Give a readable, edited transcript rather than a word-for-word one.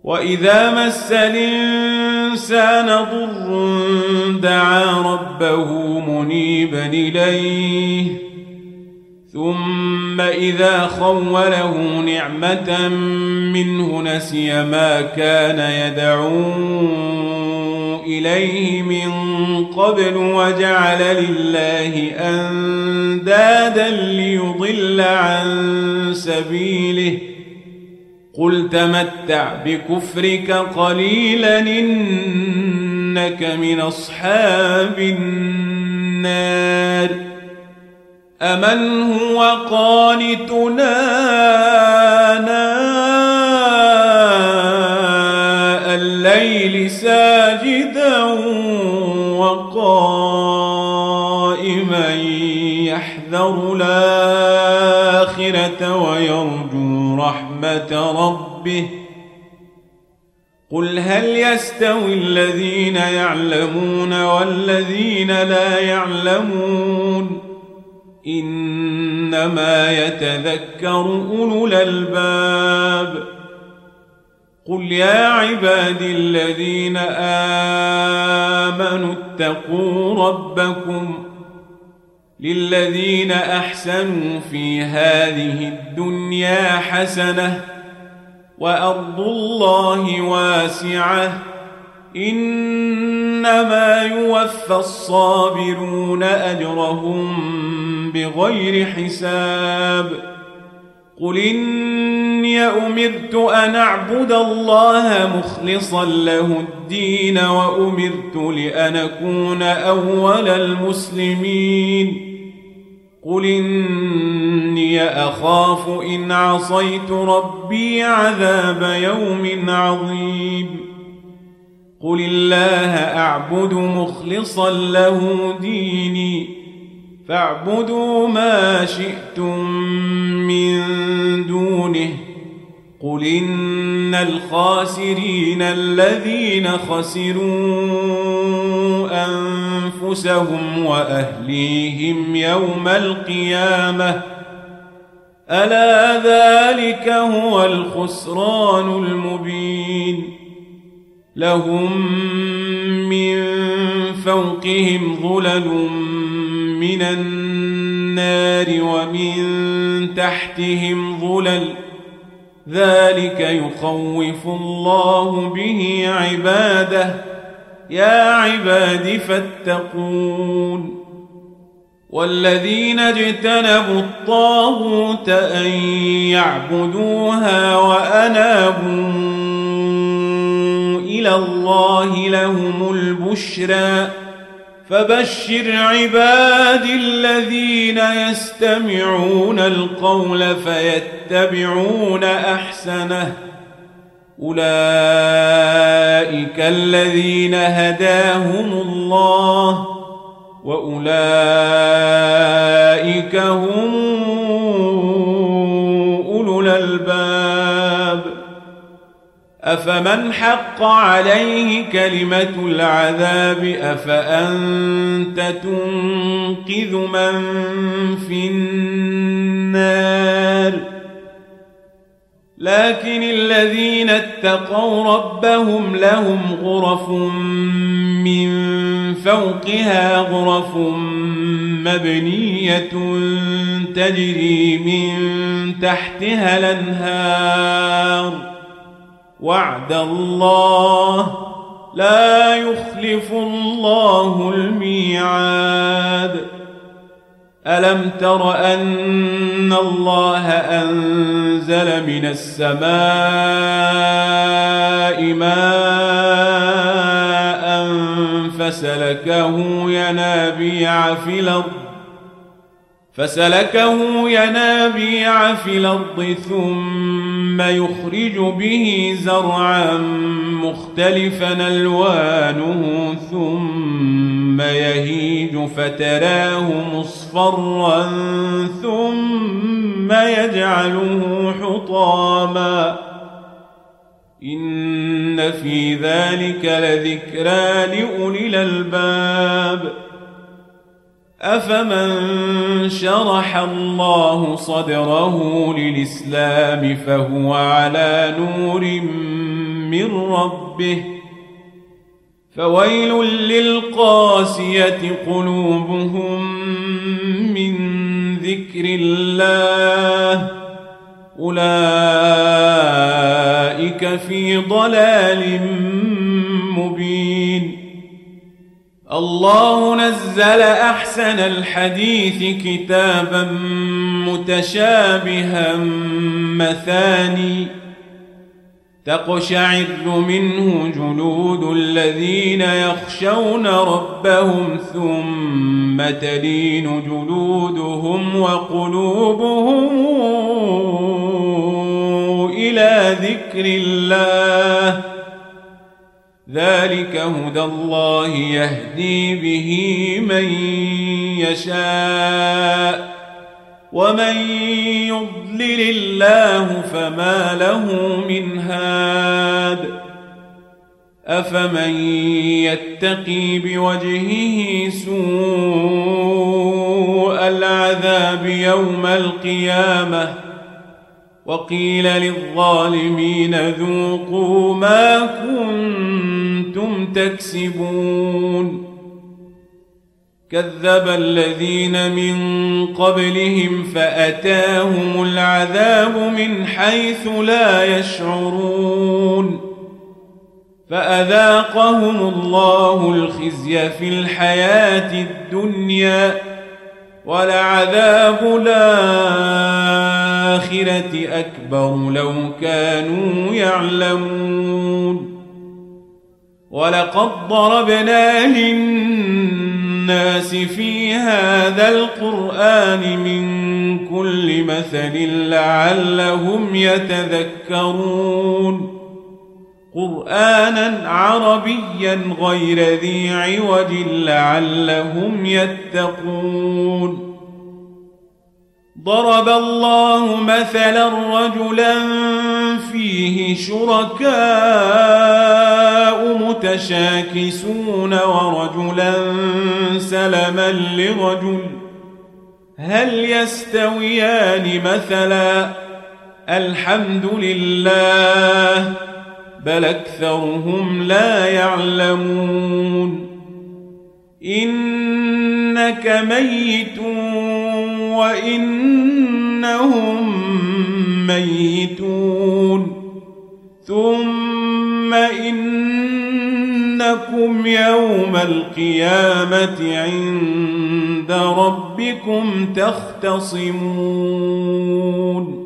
وإذا مس الإنسان ضر دعا ربه منيبا إليه ثم إذا خوله نعمة منه نسي ما كان يدعو إليه من قبل وجعل لله أندادا ليضل عن سبيله قل تمتع بكفرك قليلا إنك من أصحاب النار أمن هو قانتنا آناء الليل ساجدا وقائما يحذر الآخرة ويرجو رحمة ربه قل هل يستوي الذين يعلمون والذين لا يعلمون إنما يتذكر أولو الألباب قل يا عبادي الذين آمنوا اتقوا ربكم للذين أحسنوا في هذه الدنيا حسنة وأرض الله واسعة إنما يوفى الصابرون أجرهم بغير حساب قل إني أمرت أن أعبد الله مخلصا له الدين وأمرت لأن أكون أول المسلمين قل إني أخاف إن عصيت ربي عذاب يوم عظيم قل الله أعبد مخلصا له ديني فاعبدوا ما شئتم من دونه قل إن الخاسرين الذين خسروا أنفسهم وأهليهم يوم القيامة ألا ذلك هو الخسران المبين لهم من فوقهم ظلل من النار ومن تحتهم ظلل ذلك يخوف الله به عباده يا عباد فاتقون والذين اجتنبوا الطاغوت أن يعبدوها وأنابوا إلى الله لهم البشرى فبشر عباد الذين يستمعون القول فيتبعون أحسنه أولئك الذين هداهم الله وأولئك هم أولو الألباب أفمن حق عليه كلمة العذاب أفأنت تنقذ من في النار لكن الذين اتقوا ربهم لهم غرف من فوقها غرف مبنية تجري من تحتها الأنهار وعد الله لا يخلف الله الميعاد ألم تر أن الله أنزل من السماء ماء فسلكه ينابيع في الأرض ثم يخرج به زرعا مختلفا ألوانه ثم يهيج فتراه مصفرا ثم يجعله حطاما إن في ذلك لذكرى لأولي الألباب أفمن شرح الله صدره للإسلام فهو على نور من ربه فويل للقاسية قلوبهم من ذكر الله أولئك في ضلال مبين. الله نزل أحسن الحديث كتابا متشابها مثاني تقشعر منه جلود الذين يخشون ربهم ثم تلين جلودهم وقلوبهم إلى ذكر الله ذلك هدى الله يهدي به من يشاء ومن يضلل الله فما له من هاد أفمن يتقي بوجهه سوء العذاب يوم القيامة وقيل للظالمين ذوقوا ما كنتم تكسبون كذب الذين من قبلهم فأتاهم العذاب من حيث لا يشعرون فأذاقهم الله الخزي في الحياة الدنيا ولعذاب الآخرة أكبر لو كانوا يعلمون ولقد ضربنا للناس في هذا القرآن من كل مثل لعلهم يتذكرون قرآنا عربيا غير ذي عوج لعلهم يتقون ضرب الله مثلا رجلا فيه شركاء متشاكسون ورجلا سلما لرجل هل يستويان مثلا الحمد لله بل أكثرهم لا يعلمون إنك ميت وإنهم ميتون ثم إنكم يوم القيامة عند ربكم تختصمون